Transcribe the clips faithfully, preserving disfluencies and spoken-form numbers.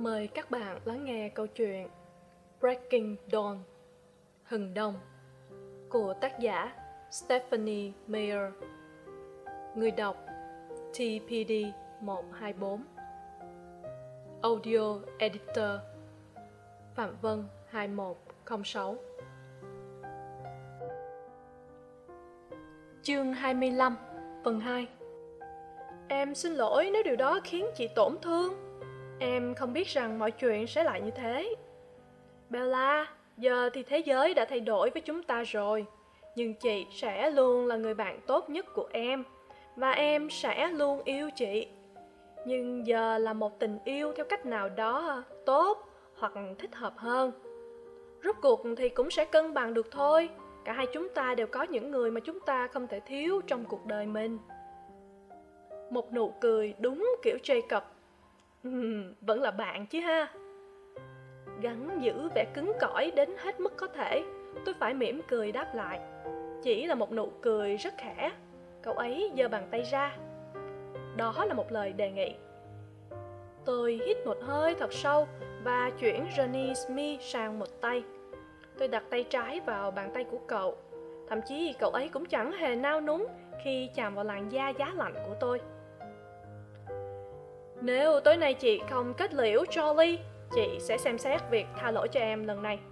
Mời các bạn lắng nghe câu chuyện Breaking Dawn, Hừng Đông của tác giả Stephanie Meyer. Người đọc T P D một hai bốn. Audio Editor Phạm Vân hai một không sáu. Chương hai mươi lăm, phần hai. Em xin lỗi nếu điều đó khiến chị tổn thương. Em không biết rằng mọi chuyện sẽ lại như thế. Bella, giờ thì thế giới đã thay đổi với chúng ta rồi. Nhưng chị sẽ luôn là người bạn tốt nhất của em. Và em sẽ luôn yêu chị. Nhưng giờ là một tình yêu theo cách nào đó tốt hoặc thích hợp hơn. Rốt cuộc thì cũng sẽ cân bằng được thôi. Cả hai chúng ta đều có những người mà chúng ta không thể thiếu trong cuộc đời mình. Một nụ cười đúng kiểu Jacob. Uhm, vẫn là bạn chứ ha. Gắng giữ vẻ cứng cỏi đến hết mức có thể, tôi phải mỉm cười đáp lại. Chỉ là một nụ cười rất khẽ. Cậu ấy giơ bàn tay ra. Đó là một lời đề nghị. Tôi hít một hơi thật sâu và chuyển Johnny Smith sang một tay. Tôi đặt tay trái vào bàn tay của cậu. Thậm chí cậu ấy cũng chẳng hề nao núng khi chạm vào làn da giá lạnh của tôi. Nếu tối nay chị không kết liễu Jolly, chị sẽ xem xét việc tha lỗi cho em lần này.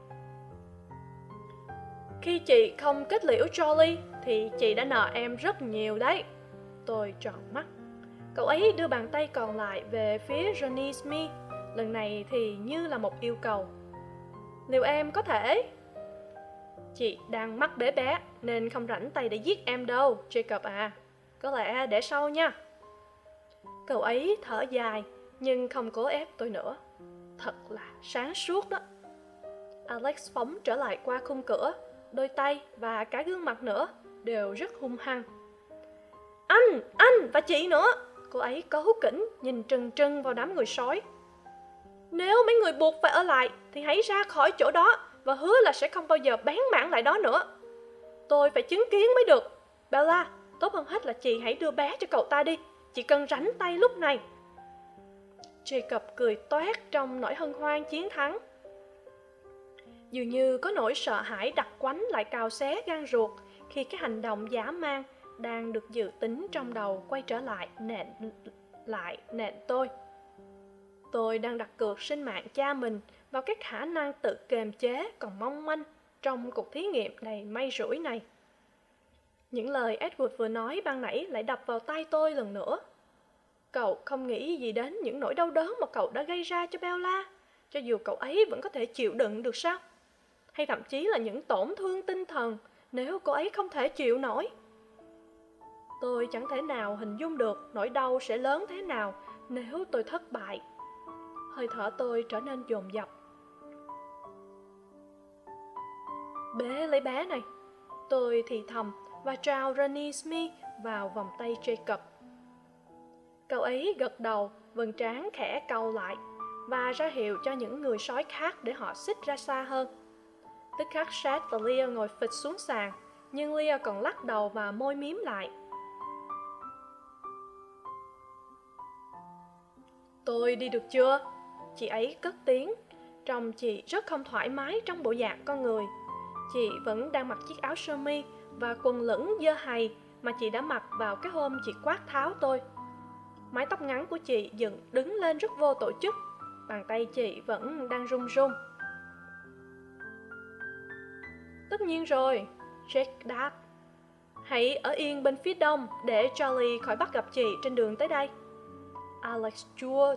Khi chị không kết liễu Jolly thì chị đã nợ em rất nhiều đấy. Tôi tròn mắt. Cậu ấy đưa bàn tay còn lại về phía Johnny Smith. Lần này thì như là một yêu cầu. Liệu em có thể? Chị đang mắc bé bé nên không rảnh tay để giết em đâu, Jacob à. Có lẽ để sau nha. Cậu ấy thở dài nhưng không cố ép tôi nữa. Thật là sáng suốt đó. Alex phóng trở lại qua khung cửa. Đôi tay và cả gương mặt nữa đều rất hung hăng. Anh, anh và chị nữa. Cô ấy cáu kỉnh nhìn trừng trừng vào đám người sói. Nếu mấy người buộc phải ở lại thì hãy ra khỏi chỗ đó và hứa là sẽ không bao giờ bén mảng lại đó nữa. Tôi phải chứng kiến mới được. Bella, tốt hơn hết là chị hãy đưa bé cho cậu ta đi. Chị cần rảnh tay lúc này. Jacob cười toét trong nỗi hân hoan chiến thắng. Dường như có nỗi sợ hãi đặc quánh lại cào xé gan ruột khi cái hành động dã man đang được dự tính trong đầu quay trở lại nện lại nện tôi. Tôi đang đặt cược sinh mạng cha mình vào cái khả năng tự kiềm chế còn mong manh trong cuộc thí nghiệm đầy may rủi này. Những lời Edward vừa nói ban nãy lại đập vào tai tôi lần nữa. Cậu không nghĩ gì đến những nỗi đau đớn mà cậu đã gây ra cho Bella, cho dù cậu ấy vẫn có thể chịu đựng được sao? Hay thậm chí là những tổn thương tinh thần nếu cô ấy không thể chịu nổi. Tôi chẳng thể nào hình dung được nỗi đau sẽ lớn thế nào nếu tôi thất bại. Hơi thở tôi trở nên dồn dập. Bế lấy bé này. Tôi thì thầm và trao Johnny Smith vào vòng tay Jacob. Cậu ấy gật đầu, vầng trán khẽ cau lại và ra hiệu cho những người sói khác để họ xích ra xa hơn. Tức khắc Seth và Leah ngồi phịch xuống sàn, nhưng Leah còn lắc đầu và môi mím lại. Tôi đi được chưa? Chị ấy cất tiếng. Trông chị rất không thoải mái trong bộ dạng con người. Chị vẫn đang mặc chiếc áo sơ mi và quần lửng dơ hầy mà chị đã mặc vào cái hôm chị quát tháo tôi. Mái tóc ngắn của chị dựng đứng lên rất vô tổ chức. Bàn tay chị vẫn đang run run. Tất nhiên rồi, Jake đáp. Hãy ở yên bên phía đông để Charlie khỏi bắt gặp chị trên đường tới đây. Alex chua.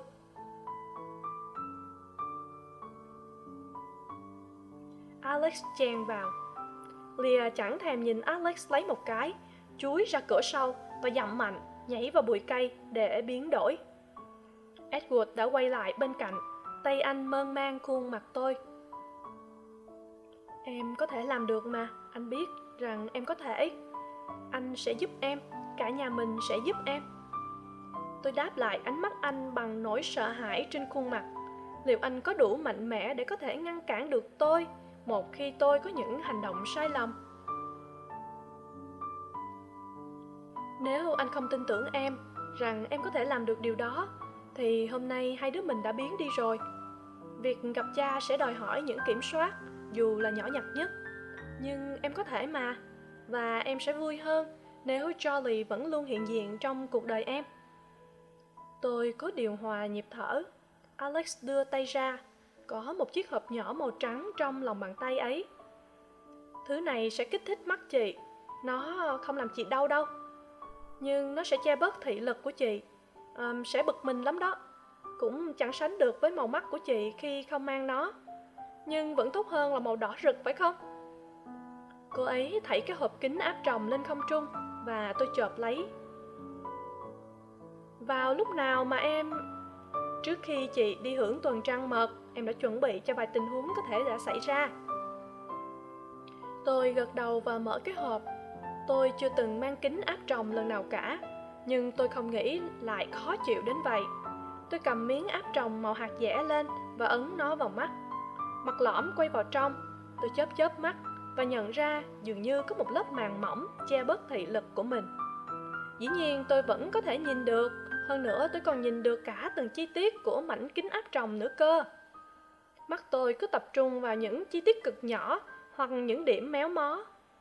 Alex chen vào. Leah chẳng thèm nhìn Alex lấy một cái, chúi ra cửa sau và dậm mạnh, nhảy vào bụi cây để biến đổi. Edward đã quay lại bên cạnh, tay anh mơn man khuôn mặt tôi. Em có thể làm được mà, anh biết rằng em có thể. Anh sẽ giúp em, cả nhà mình sẽ giúp em. Tôi đáp lại ánh mắt anh bằng nỗi sợ hãi trên khuôn mặt. Liệu anh có đủ mạnh mẽ để có thể ngăn cản được tôi một khi tôi có những hành động sai lầm? Nếu anh không tin tưởng em rằng em có thể làm được điều đó, thì hôm nay hai đứa mình đã biến đi rồi. Việc gặp cha sẽ đòi hỏi những kiểm soát, dù là nhỏ nhặt nhất. Nhưng em có thể mà, và em sẽ vui hơn nếu Charlie vẫn luôn hiện diện trong cuộc đời em. Tôi cố điều hòa nhịp thở. Alex đưa tay ra. Có một chiếc hộp nhỏ màu trắng trong lòng bàn tay ấy. Thứ này sẽ kích thích mắt chị. Nó không làm chị đau đâu. Nhưng nó sẽ che bớt thị lực của chị. um, Sẽ bực mình lắm đó. Cũng chẳng sánh được với màu mắt của chị khi không mang nó. Nhưng vẫn tốt hơn là màu đỏ rực, phải không? Cô ấy thảy cái hộp kính áp tròng lên không trung, và tôi chộp lấy. Vào lúc nào mà em... Trước khi chị đi hưởng tuần trăng mật, em đã chuẩn bị cho vài tình huống có thể đã xảy ra. Tôi gật đầu và mở cái hộp. Tôi chưa từng mang kính áp tròng lần nào cả, nhưng tôi không nghĩ lại khó chịu đến vậy. Tôi cầm miếng áp tròng màu hạt dẻ lên và ấn nó vào mắt. Mặt lõm quay vào trong. Tôi chớp chớp mắt và nhận ra dường như có một lớp màng mỏng che bớt thị lực của mình. Dĩ nhiên tôi vẫn có thể nhìn được. Hơn nữa tôi còn nhìn được cả từng chi tiết của mảnh kính áp tròng nữa cơ. Mắt tôi cứ tập trung vào những chi tiết cực nhỏ hoặc những điểm méo mó.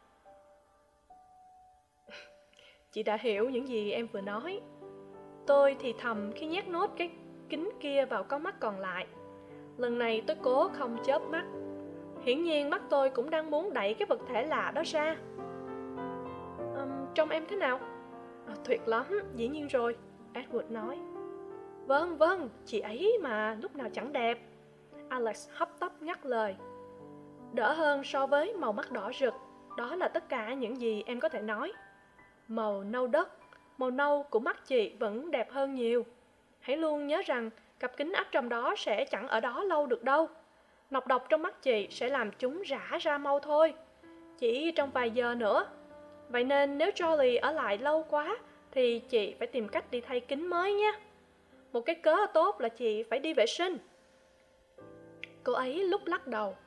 Chị đã hiểu những gì em vừa nói. Tôi thì thầm khi nhét nốt cái kính kia vào con mắt còn lại. Lần này tôi cố không chớp mắt. Hiển nhiên mắt tôi cũng đang muốn đẩy cái vật thể lạ đó ra. um, Trông em thế nào? À, tuyệt lắm, dĩ nhiên rồi, Edward nói. Vâng, vâng, chị ấy mà lúc nào chẳng đẹp, Alex hấp tấp ngắt lời. Đỡ hơn so với màu mắt đỏ rực. Đó là tất cả những gì em có thể nói. Màu nâu đất, màu nâu của mắt chị vẫn đẹp hơn nhiều. Hãy luôn nhớ rằng cặp kính áp tròng đó sẽ chẳng ở đó lâu được đâu. Nọc độc trong mắt chị sẽ làm chúng rã ra mau thôi, chỉ trong vài giờ nữa. Vậy nên nếu Charlie ở lại lâu quá thì chị phải tìm cách đi thay kính mới nhé. Một cái cớ tốt là chị phải đi vệ sinh. Cô ấy lúc lắc đầu.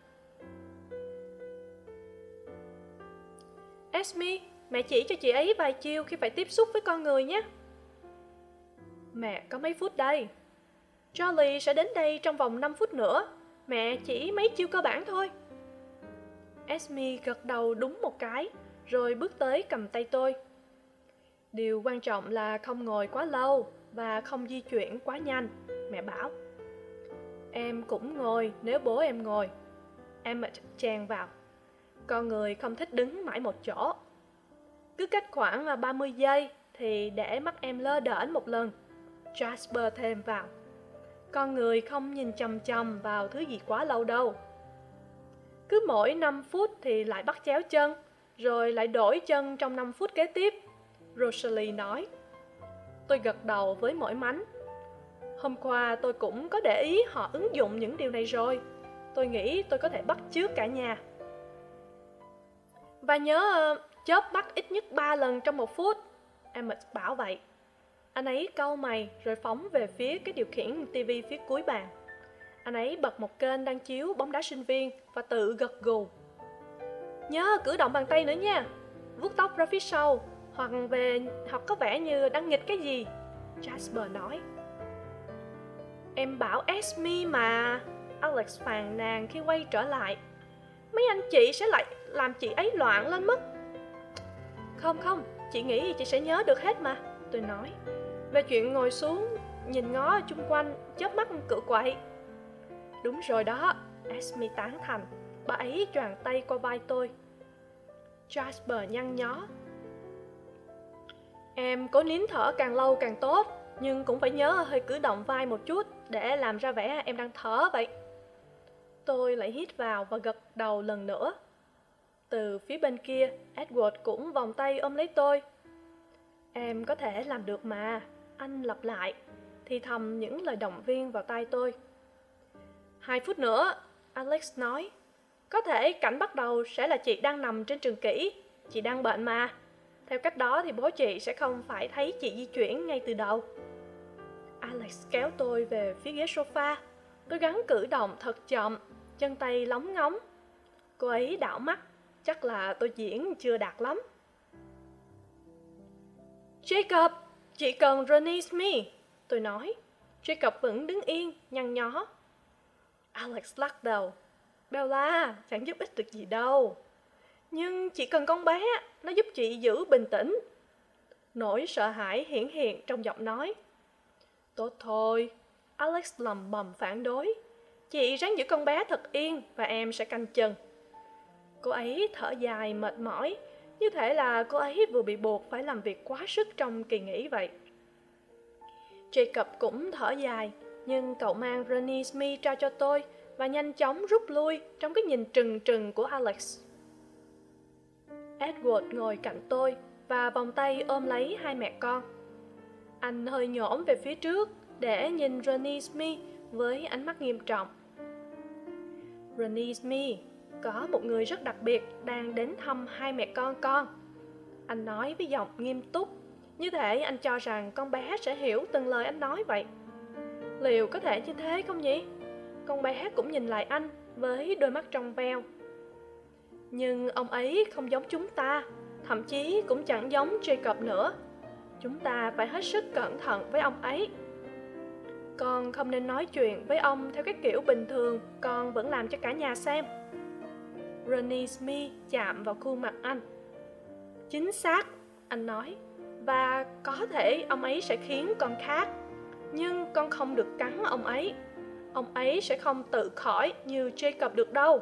Esme, mẹ chỉ cho chị ấy vài chiêu khi phải tiếp xúc với con người nhé. Mẹ có mấy phút đây? Charlie sẽ đến đây trong vòng năm phút nữa. Mẹ chỉ mấy chiêu cơ bản thôi. Esme gật đầu đúng một cái, rồi bước tới cầm tay tôi. Điều quan trọng là không ngồi quá lâu và không di chuyển quá nhanh, mẹ bảo. Em cũng ngồi nếu bố em ngồi. Emmet chen vào. Con người không thích đứng mãi một chỗ. Cứ cách khoảng ba mươi giây thì để mắt em lơ đễnh một lần, Jasper thêm vào. Con người không nhìn chằm chằm vào thứ gì quá lâu đâu. Cứ mỗi năm phút thì lại bắt chéo chân, rồi lại đổi chân trong năm phút kế tiếp, Rosalie nói. Tôi gật đầu với mỏi mánh. Hôm qua tôi cũng có để ý họ ứng dụng những điều này rồi. Tôi nghĩ tôi có thể bắt chước cả nhà. Và nhớ uh, chớp mắt ít nhất ba lần trong một phút, Emmet bảo vậy. Anh ấy cau mày rồi phóng về phía cái điều khiển tivi phía cuối bàn. Anh ấy bật một kênh đang chiếu bóng đá sinh viên và tự gật gù. Nhớ cử động bàn tay nữa nha. Vuốt tóc ra phía sau, hoặc về hoặc có vẻ như đang nghịch cái gì, Jasper nói. Em bảo Esme mà, Alex phàn nàn khi quay trở lại. Mấy anh chị sẽ lại làm chị ấy loạn lên mất. Không không, chị nghĩ chị sẽ nhớ được hết mà, tôi nói. Về chuyện ngồi xuống, nhìn ngó chung quanh, chớp mắt cựa quậy. Đúng rồi đó, Esme tán thành. Bà ấy choàng tay qua vai tôi. Jasper nhăn nhó. Em cố nín thở càng lâu càng tốt, nhưng cũng phải nhớ hơi cử động vai một chút để làm ra vẻ em đang thở vậy. Tôi lại hít vào và gật đầu lần nữa. Từ phía bên kia, Edward cũng vòng tay ôm lấy tôi. Em có thể làm được mà, anh lặp lại, thì thầm những lời động viên vào tai tôi. Hai phút nữa, Alex nói. Có thể cảnh bắt đầu sẽ là chị đang nằm trên trường kỷ. Chị đang bệnh mà. Theo cách đó thì bố chị sẽ không phải thấy chị di chuyển ngay từ đầu. Alex kéo tôi về phía ghế sofa. Tôi gắng cử động thật chậm, chân tay lóng ngóng. Cô ấy đảo mắt, chắc là tôi diễn chưa đạt lắm. Jacob, chị cần Ronnie Smith, tôi nói. Jacob vẫn đứng yên, nhăn nhó. Alex lắc đầu. Bella, chẳng giúp ích được gì đâu. Nhưng chỉ cần con bé, nó giúp chị giữ bình tĩnh. Nỗi sợ hãi hiển hiện trong giọng nói. Tốt thôi, Alex lầm bầm phản đối. Chị ráng giữ con bé thật yên và em sẽ canh chừng. Cô ấy thở dài mệt mỏi, như thể là cô ấy vừa bị buộc phải làm việc quá sức trong kỳ nghỉ vậy. Jacob cũng thở dài, nhưng cậu mang Granny Smith trao cho tôi và nhanh chóng rút lui trong cái nhìn trừng trừng của Alex. Edward ngồi cạnh tôi và vòng tay ôm lấy hai mẹ con. Anh hơi nhổm về phía trước để nhìn Granny Smith với ánh mắt nghiêm trọng. Granny Smith, có một người rất đặc biệt đang đến thăm hai mẹ con con. Anh nói với giọng nghiêm túc, như thể anh cho rằng con bé sẽ hiểu từng lời anh nói vậy. Liệu có thể như thế không nhỉ? Con bé cũng nhìn lại anh với đôi mắt trong veo. Nhưng ông ấy không giống chúng ta, thậm chí cũng chẳng giống Jacob nữa. Chúng ta phải hết sức cẩn thận với ông ấy. Con không nên nói chuyện với ông theo cái kiểu bình thường con vẫn làm cho cả nhà xem. Granny Smith chạm vào khuôn mặt anh. Chính xác, anh nói. Và có thể ông ấy sẽ khiến con khác. Nhưng con không được cắn ông ấy. Ông ấy sẽ không tự khỏi như Jacob được đâu.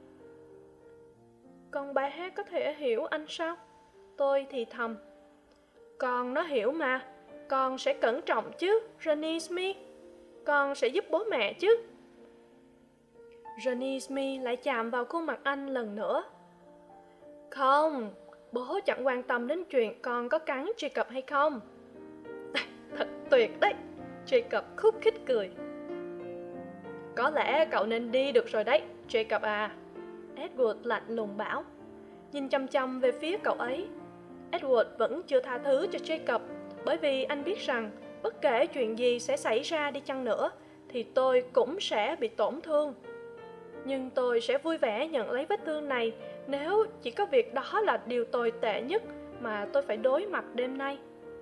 Con bé có thể hiểu anh sao? Tôi thì thầm. Con nó hiểu mà. Con sẽ cẩn trọng chứ, Granny Smith. Con sẽ giúp bố mẹ chứ. Granny Smith lại chạm vào khuôn mặt anh lần nữa. Không, bố chẳng quan tâm đến chuyện con có cắn Jacob hay không. Thật tuyệt đấy, Jacob khúc khích cười. Có lẽ cậu nên đi được rồi đấy, Jacob à. Edward lạnh lùng bảo, nhìn chăm chăm về phía cậu ấy. Edward vẫn chưa tha thứ cho Jacob, bởi vì anh biết rằng bất kể chuyện gì sẽ xảy ra đi chăng nữa, thì tôi cũng sẽ bị tổn thương. Nhưng tôi sẽ vui vẻ nhận lấy vết thương này nếu chỉ có việc đó là điều tồi tệ nhất mà tôi phải đối mặt đêm nay.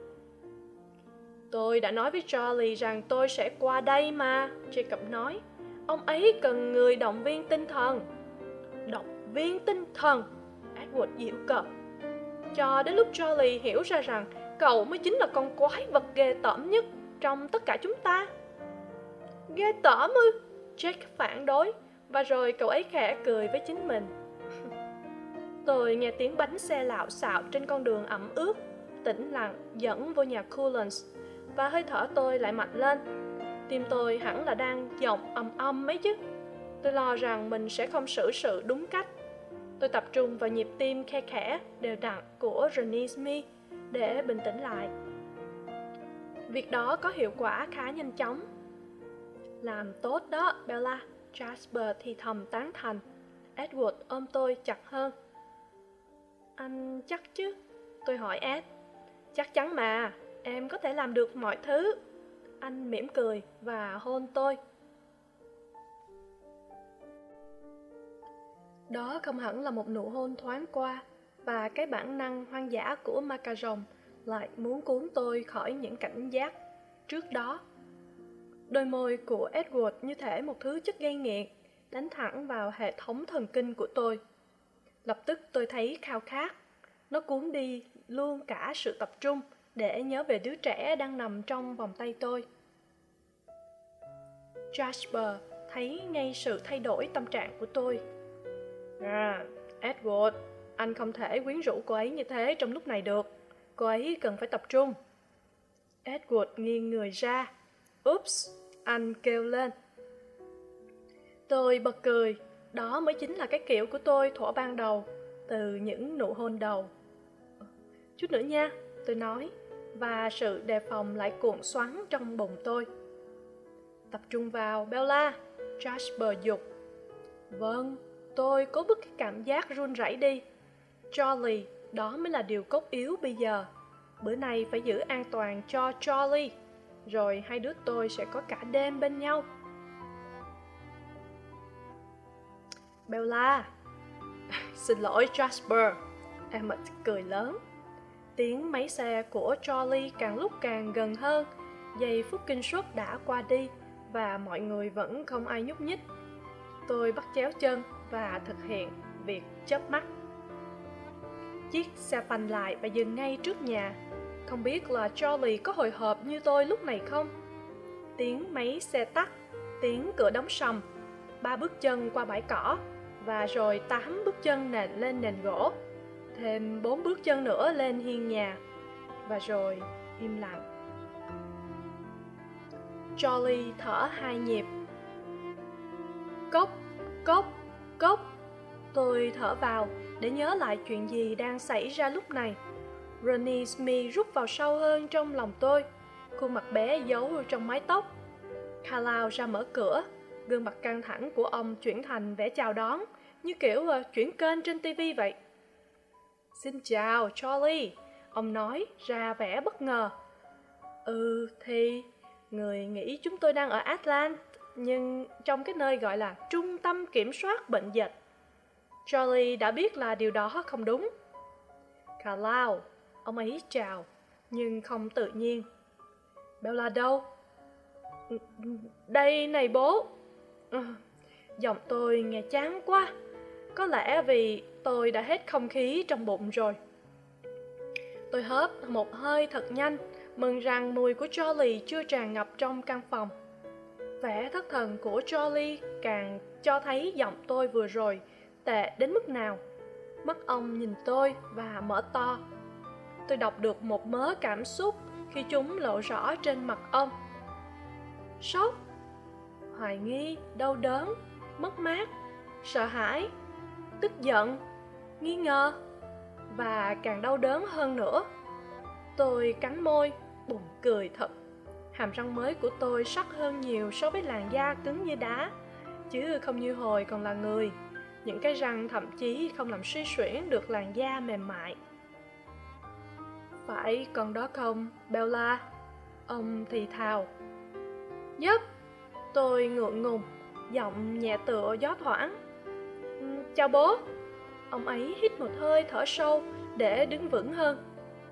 Tôi đã nói với Charlie rằng tôi sẽ qua đây mà, Jacob nói. Ông ấy cần người động viên tinh thần. Động viên tinh thần? Edward giễu cợt. Cho đến lúc Charlie hiểu ra rằng cậu mới chính là con quái vật ghê tởm nhất trong tất cả chúng ta. Ghê tởm ư? Jake phản đối, và rồi cậu ấy khẽ cười với chính mình. Tôi nghe tiếng bánh xe lạo xạo trên con đường ẩm ướt, tĩnh lặng dẫn vô nhà Cullens, và hơi thở tôi lại mạnh lên. Tim tôi hẳn là đang giọng ầm ầm mấy chứ. Tôi lo rằng mình sẽ không xử sự đúng cách. Tôi tập trung vào nhịp tim khe khẽ, đều đặn của Granny Smith để bình tĩnh lại. Việc đó có hiệu quả khá nhanh chóng. Làm tốt đó, Bella, Jasper thì thầm tán thành. Edward ôm tôi chặt hơn. Anh chắc chứ? Tôi hỏi Ed. Chắc chắn mà, em có thể làm được mọi thứ. Anh mỉm cười và hôn tôi. Đó không hẳn là một nụ hôn thoáng qua, và cái bản năng hoang dã của ma cà rồng lại muốn cuốn tôi khỏi những cảnh giác trước đó. Đôi môi của Edward như thể một thứ chất gây nghiện, đánh thẳng vào hệ thống thần kinh của tôi. Lập tức tôi thấy khao khát. Nó cuốn đi luôn cả sự tập trung để nhớ về đứa trẻ đang nằm trong vòng tay tôi. Jasper thấy ngay sự thay đổi tâm trạng của tôi. À, Edward, anh không thể quyến rũ cô ấy như thế trong lúc này được. Cô ấy cần phải tập trung. Edward nghiêng người ra. Oops, anh kêu lên. Tôi bật cười. Đó mới chính là cái kiểu của tôi thuở ban đầu, từ những nụ hôn đầu. Chút nữa nha, tôi nói, và sự đề phòng lại cuộn xoắn trong bụng tôi. Tập trung vào, Bella, Jasper dục. Vâng, tôi cố bức cái cảm giác run rẩy đi. Charlie, đó mới là điều cốt yếu bây giờ. Bữa nay phải giữ an toàn cho Charlie, rồi hai đứa tôi sẽ có cả đêm bên nhau. Bella. Xin lỗi Jasper. Emmett cười lớn. Tiếng máy xe của Charlie càng lúc càng gần hơn, Giây phút kinh suất đã qua đi và mọi người vẫn không ai nhúc nhích. Tôi bắt chéo chân và thực hiện việc chớp mắt. Chiếc xe phanh lại và dừng ngay trước nhà. Không biết là Charlie có hồi hộp như tôi lúc này không? Tiếng máy xe tắt, tiếng cửa đóng sầm, ba bước chân qua bãi cỏ, và rồi tám bước chân nền lên nền gỗ, thêm bốn bước chân nữa lên hiên nhà, và rồi im lặng. Charlie thở hai nhịp. Cốc, cốc, cốc. Tôi thở vào để nhớ lại chuyện gì đang xảy ra lúc này. Ronnie Smith rút vào sâu hơn trong lòng tôi, khuôn mặt bé giấu trong mái tóc. Carlisle ra mở cửa, gương mặt căng thẳng của ông chuyển thành vẻ chào đón, như kiểu uh, chuyển kênh trên ti vi vậy. Xin chào, Charlie, ông nói ra vẻ bất ngờ. Ừ, thì người nghĩ chúng tôi đang ở Atlanta, nhưng trong cái nơi gọi là Trung tâm Kiểm soát Bệnh dịch. Charlie đã biết là điều đó không đúng. Carlisle, ông ấy chào, nhưng không tự nhiên. Bella đâu? Đây này bố. À, giọng tôi nghe chán quá. Có lẽ vì tôi đã hết không khí trong bụng rồi. Tôi hớp một hơi thật nhanh, mừng rằng mùi của Charlie chưa tràn ngập trong căn phòng. Vẻ thất thần của Charlie càng cho thấy giọng tôi vừa rồi tệ đến mức nào. Mắt ông nhìn tôi và mở to. Tôi đọc được một mớ cảm xúc khi chúng lộ rõ trên mặt ông. Sốc, hoài nghi, đau đớn, mất mát, sợ hãi, tức giận, nghi ngờ, và càng đau đớn hơn nữa. Tôi cắn môi, buồn cười thật. Hàm răng mới của tôi sắc hơn nhiều so với làn da cứng như đá, chứ không như hồi còn là người. Những cái răng thậm chí không làm suy xuyển được làn da mềm mại. Phải còn đó không, Bella? Ông thì thào. Dấp, tôi ngượng ngùng, giọng nhẹ tựa gió thoảng. Chào bố. Ông ấy hít một hơi thở sâu để đứng vững hơn.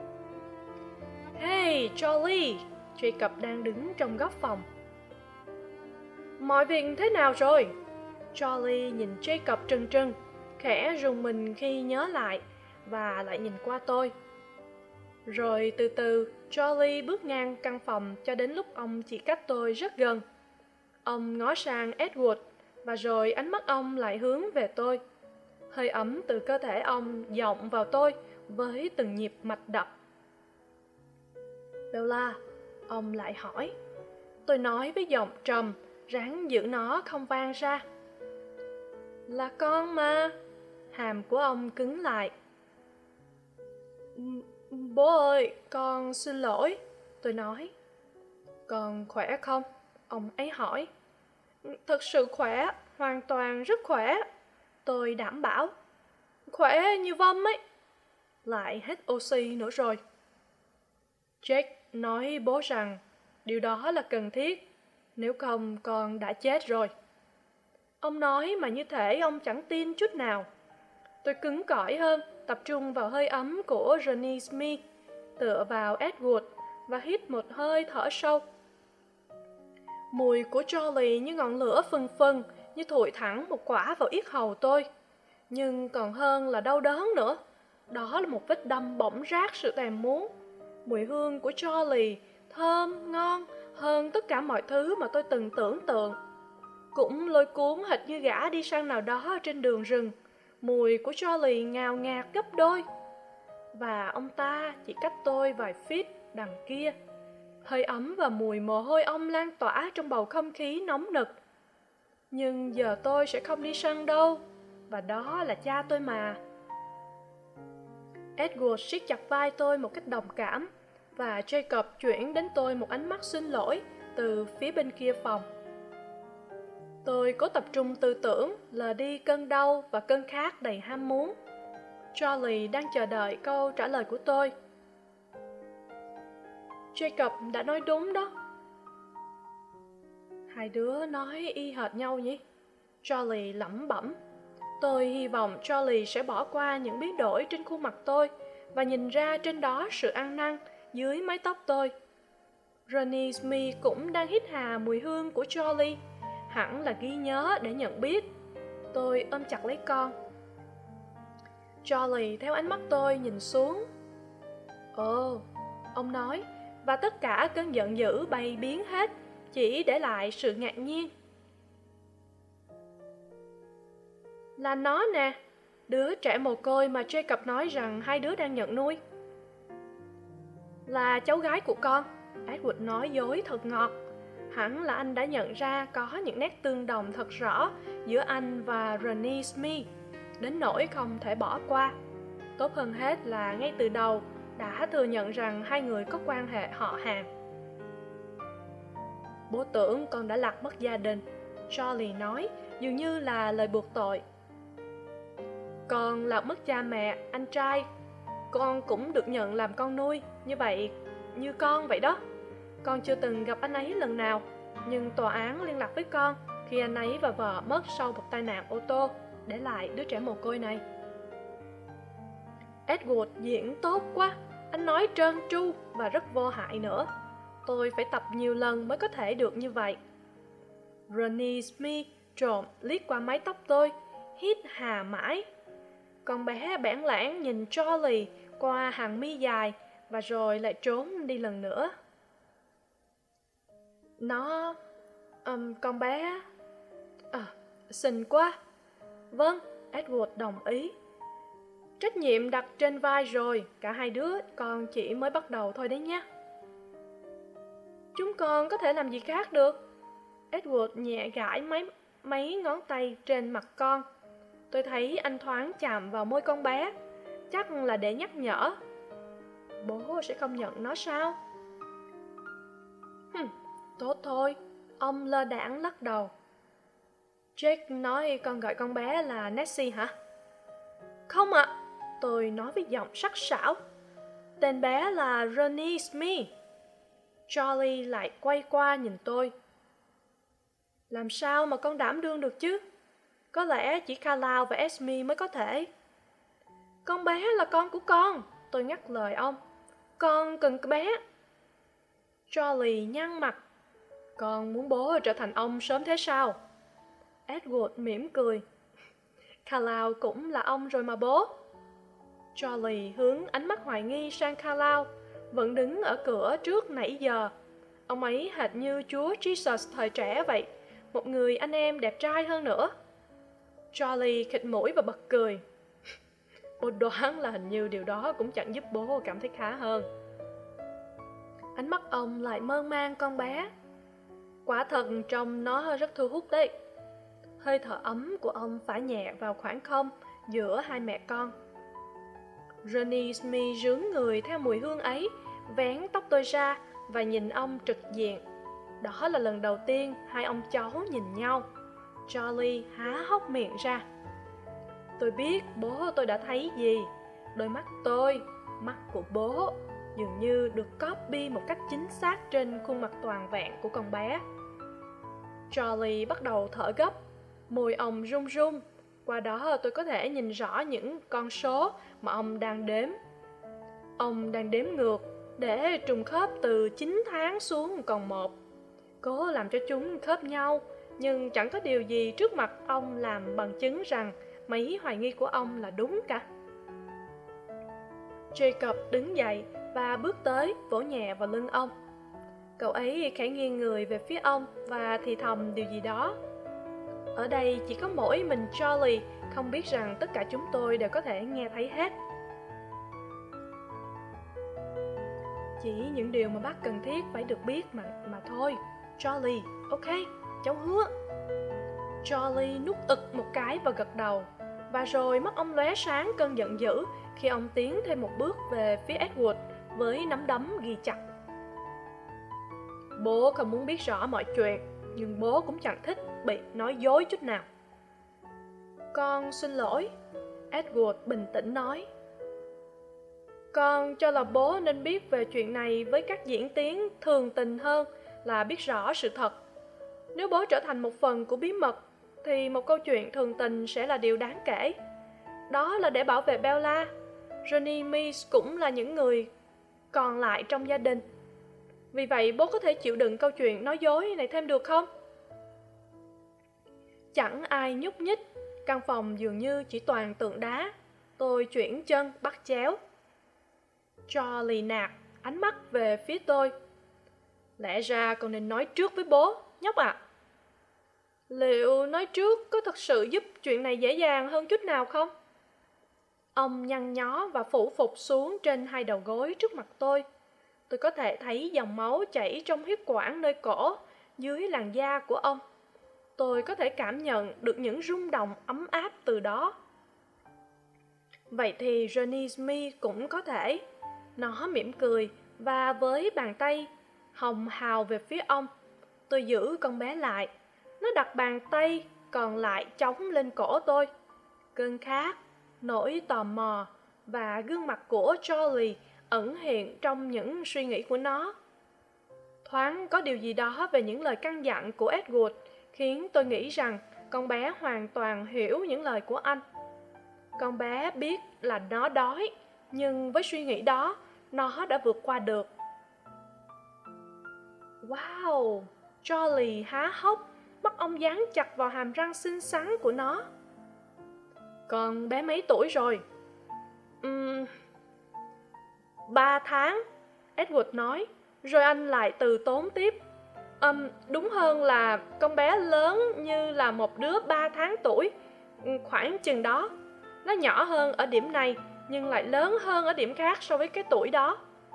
Hey, Charlie! Jacob đang đứng trong góc phòng. Mọi việc thế nào rồi? Charlie nhìn Jacob trừng trừng, khẽ rùng mình khi nhớ lại, và lại nhìn qua tôi. Rồi từ từ, Charlie bước ngang căn phòng cho đến lúc ông chỉ cách tôi rất gần. Ông ngó sang Edward, và rồi ánh mắt ông lại hướng về tôi. Hơi ấm từ cơ thể ông dọng vào tôi với từng nhịp mạch đập. Bella, ông lại hỏi. Tôi nói với giọng trầm, ráng giữ nó không vang ra. Là con mà. Hàm của ông cứng lại. Bố ơi, con xin lỗi. Tôi nói. Con khỏe không? Ông ấy hỏi. Thật sự khỏe, hoàn toàn rất khỏe. Tôi đảm bảo. Khỏe như vâm ấy. Lại hết oxy nữa rồi. Jake nói bố rằng điều đó là cần thiết, nếu không con đã chết rồi. Ông nói mà như thể ông chẳng tin chút nào. Tôi cứng cỏi hơn, tập trung vào hơi ấm của Ronnie Smith, tựa vào Edward và hít một hơi thở sâu. Mùi của Charlie như ngọn lửa phừng phừng, như thổi thẳng một quả vào yết hầu tôi. Nhưng còn hơn là đau đớn nữa. Đó là một vết đâm bỏng rát sự thèm muốn. Mùi hương của Charlie thơm, ngon hơn tất cả mọi thứ mà tôi từng tưởng tượng. Cũng lôi cuốn hệt như gã đi săn nào đó trên đường rừng. Mùi của Charlie ngào ngạt gấp đôi. Và ông ta chỉ cách tôi vài feet đằng kia. Hơi ấm và mùi mồ hôi ông lan tỏa trong bầu không khí nóng nực. Nhưng giờ tôi sẽ không đi săn đâu. Và đó là cha tôi mà. Edward siết chặt vai tôi một cách đồng cảm, và Jacob chuyển đến tôi một ánh mắt xin lỗi từ phía bên kia phòng. Tôi cố tập trung tư tưởng, lờ đi cơn đau và cơn khát đầy ham muốn. Charlie đang chờ đợi câu trả lời của tôi. Jacob đã nói đúng đó. Hai đứa nói y hệt nhau nhỉ? Charlie lẩm bẩm. Tôi hy vọng Charlie sẽ bỏ qua những biến đổi trên khuôn mặt tôi và nhìn ra trên đó sự ăn năn dưới mái tóc tôi. Ronnie Smith cũng đang hít hà mùi hương của Charlie, hẳn là ghi nhớ để nhận biết. Tôi ôm chặt lấy con. Charlie theo ánh mắt tôi nhìn xuống. Ồ, ông nói, và tất cả cơn giận dữ bay biến hết, chỉ để lại sự ngạc nhiên. Là nó nè, đứa trẻ mồ côi mà Jacob nói rằng hai đứa đang nhận nuôi. Là cháu gái của con, Edward nói dối thật ngọt. Hẳn là anh đã nhận ra có những nét tương đồng thật rõ giữa anh và Ronnie Smith, đến nỗi không thể bỏ qua. Tốt hơn hết là ngay từ đầu đã thừa nhận rằng hai người có quan hệ họ hàng. Bố tưởng con đã lạc mất gia đình, Charlie nói, dường như là lời buộc tội. Con lạc mất cha mẹ, anh trai. Con cũng được nhận làm con nuôi, như vậy, như con vậy đó. Con chưa từng gặp anh ấy lần nào, nhưng tòa án liên lạc với con khi anh ấy và vợ mất sau một tai nạn ô tô, để lại đứa trẻ mồ côi này. Edward diễn tốt quá, anh nói trơn tru và rất vô hại nữa. Tôi phải tập nhiều lần mới có thể được như vậy. Ronnie Smith trộm liếc qua mái tóc tôi, hít hà mãi. Con bé bẽn lẽn nhìn Charlie qua hàng mi dài và rồi lại trốn đi lần nữa. Nó... Um, con bé... À, xinh quá. Vâng, Edward đồng ý. Trách nhiệm đặt trên vai rồi, cả hai đứa con chỉ mới bắt đầu thôi đấy nhé. Chúng con có thể làm gì khác được? Edward nhẹ gãi mấy, mấy ngón tay trên mặt con. Tôi thấy anh thoáng chạm vào môi con bé, chắc là để nhắc nhở. Bố sẽ không nhận nó sao? Hừm, tốt thôi, ông lơ đãng lắc đầu. Jake nói con gọi con bé là Nessie hả? Không ạ, à, tôi nói với giọng sắc sảo. Tên bé là Ronnie Smith. Charlie lại quay qua nhìn tôi. Làm sao mà con đảm đương được chứ? Có lẽ chỉ Carlisle và Esme mới có thể. Con bé là con của con, tôi ngắt lời ông. Con cần cái bé. Charlie nhăn mặt. Con muốn bố trở thành ông sớm thế sao? Edward mỉm cười. Carlisle cũng là ông rồi mà bố. Charlie hướng ánh mắt hoài nghi sang Carlisle, vẫn đứng ở cửa trước nãy giờ. Ông ấy hệt như Chúa Jesus thời trẻ vậy, một người anh em đẹp trai hơn nữa. Charlie khịt mũi và bật cười. Bố đoán là hình như điều đó cũng chẳng giúp bố cảm thấy khá hơn. Ánh mắt ông lại mơ mang con bé. Quả thật trông nó rất thu hút đấy. Hơi thở ấm của ông phả nhẹ vào khoảng không giữa hai mẹ con. Ronnie Smith rướn người theo mùi hương ấy, vén tóc tôi ra và nhìn ông trực diện. Đó là lần đầu tiên hai ông cháu nhìn nhau. Charlie há hốc miệng ra. Tôi biết bố tôi đã thấy gì. Đôi mắt tôi, mắt của bố, dường như được copy một cách chính xác trên khuôn mặt toàn vẹn của con bé. Charlie bắt đầu thở gấp, môi ông run run. Qua đó tôi có thể nhìn rõ những con số mà ông đang đếm. Ông đang đếm ngược để trùng khớp từ chín tháng xuống còn một. Cố làm cho chúng khớp nhau, nhưng chẳng có điều gì trước mặt ông làm bằng chứng rằng mấy hoài nghi của ông là đúng cả. Jacob đứng dậy và bước tới vỗ nhẹ vào lưng ông. Cậu ấy khẽ nghiêng người về phía ông và thì thầm điều gì đó. Ở đây chỉ có mỗi mình Charlie không biết rằng tất cả chúng tôi đều có thể nghe thấy hết. Chỉ những điều mà bác cần thiết phải được biết mà, mà thôi. Charlie, ok, cháu hứa. Charlie nuốt ực một cái và gật đầu. Và rồi mắt ông lóe sáng cơn giận dữ khi ông tiến thêm một bước về phía Edward với nắm đấm ghi chặt. Bố không muốn biết rõ mọi chuyện, nhưng bố cũng chẳng thích bị nói dối chút nào. Con xin lỗi, Edward bình tĩnh nói. Con cho là bố nên biết về chuyện này với các diễn tiến thường tình hơn là biết rõ sự thật. Nếu bố trở thành một phần của bí mật, thì một câu chuyện thường tình sẽ là điều đáng kể. Đó là để bảo vệ Bella. Ronnie Smith cũng là những người còn lại trong gia đình. Vì vậy bố có thể chịu đựng câu chuyện nói dối này thêm được không? Chẳng ai nhúc nhích, căn phòng dường như chỉ toàn tượng đá. Tôi chuyển chân bắt chéo. Charlie nạt ánh mắt về phía tôi. Lẽ ra con nên nói trước với bố, nhóc ạ. À. Liệu nói trước có thật sự giúp chuyện này dễ dàng hơn chút nào không? Ông nhăn nhó và phủ phục xuống trên hai đầu gối trước mặt tôi. Tôi có thể thấy dòng máu chảy trong huyết quản nơi cổ, dưới làn da của ông. Tôi có thể cảm nhận được những rung động ấm áp từ đó. Vậy thì Johnny Smith cũng có thể. Nó mỉm cười và với bàn tay hồng hào về phía ông. Tôi giữ con bé lại. Nó đặt bàn tay còn lại chống lên cổ tôi. Cơn khát, nỗi tò mò và gương mặt của Charlie ẩn hiện trong những suy nghĩ của nó. Thoáng có điều gì đó về những lời căn dặn của Edward khiến tôi nghĩ rằng con bé hoàn toàn hiểu những lời của anh. Con bé biết là nó đói, nhưng với suy nghĩ đó, nó đã vượt qua được. Wow! Charlie há hốc, mắt ông dán chặt vào hàm răng xinh xắn của nó. Con bé mấy tuổi rồi? Uhm, ba tháng, Edward nói, rồi anh lại từ tốn tiếp. Um, đúng hơn là con bé lớn như là một đứa ba tháng tuổi, khoảng chừng đó. Nó nhỏ hơn ở điểm này, nhưng lại lớn hơn ở điểm khác so với cái tuổi đó.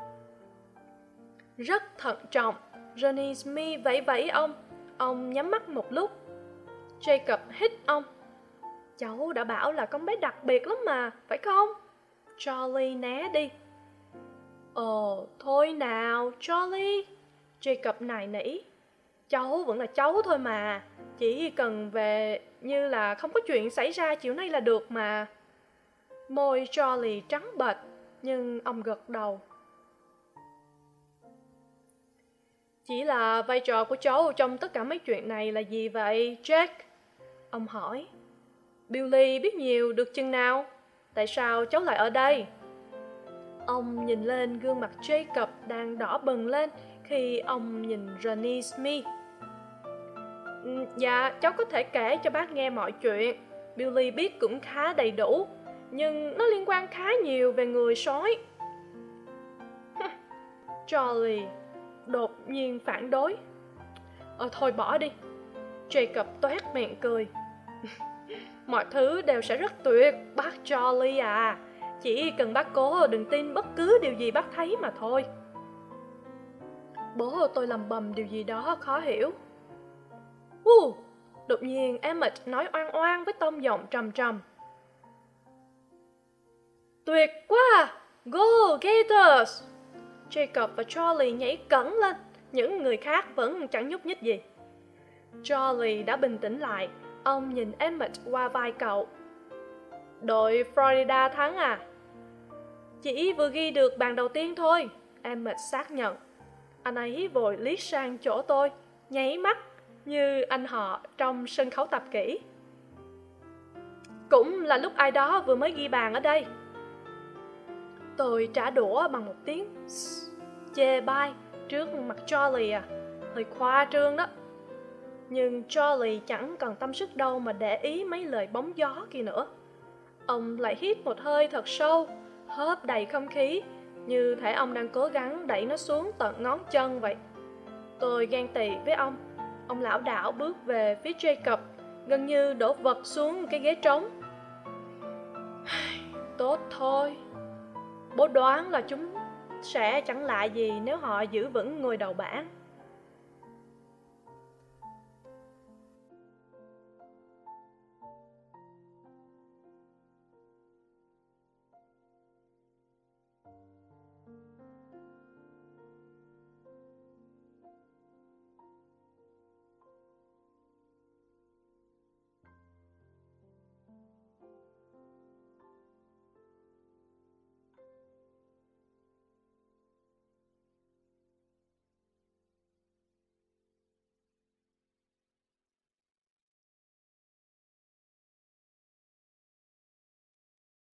Rất thận trọng, Johnny Smith vẫy vẫy ông. Ông nhắm mắt một lúc. Jacob hít ông. Cháu đã bảo là con bé đặc biệt lắm mà, phải không? Charlie né đi. Ồ, thôi nào, Charlie. Jacob nài nỉ. Cháu vẫn là cháu thôi mà. Chỉ cần về như là không có chuyện xảy ra chiều nay là được mà. Môi Charlie trắng bệch, nhưng ông gật đầu. Chỉ là vai trò của cháu trong tất cả mấy chuyện này là gì vậy, Jack? Ông hỏi. Billy biết nhiều được chừng nào? Tại sao cháu lại ở đây? Ông nhìn lên gương mặt Jacob đang đỏ bừng lên khi ông nhìn Johnny Smith. Dạ, cháu có thể kể cho bác nghe mọi chuyện. Billy biết cũng khá đầy đủ, nhưng nó liên quan khá nhiều về người sói. Charlie đột nhiên phản đối. Ờ thôi bỏ đi. Jacob toét miệng cười. Mọi thứ đều sẽ rất tuyệt, bác Charlie à. Chỉ cần bác cố đừng tin bất cứ điều gì bác thấy mà thôi. Bố tôi lầm bầm điều gì đó khó hiểu. Uh, đột nhiên Emmett nói oan oan với tông giọng trầm trầm. Tuyệt quá! Go Gators! Jacob và Charlie nhảy cẫng lên. Những người khác vẫn chẳng nhúc nhích gì. Charlie đã bình tĩnh lại. Ông nhìn Emmett qua vai cậu. Đội Florida thắng à? Chỉ vừa ghi được bàn đầu tiên thôi, Emmett xác nhận. Anh ấy vội liếc sang chỗ tôi, nháy mắt như anh họ trong sân khấu tập kỹ. Cũng là lúc ai đó vừa mới ghi bàn ở đây. Tôi trả đũa bằng một tiếng chê bai trước mặt Charlie à. Hơi khoa trương đó. Nhưng Charlie chẳng còn tâm sức đâu mà để ý mấy lời bóng gió kia nữa. Ông lại hít một hơi thật sâu, hớp đầy không khí, như thể ông đang cố gắng đẩy nó xuống tận ngón chân vậy. Tôi ghen tị với ông. Ông lảo đảo bước về phía Jacob, gần như đổ vật xuống cái ghế trống. Tốt thôi. Bố đoán là chúng sẽ chẳng lạ gì nếu họ giữ vững ngôi đầu bảng.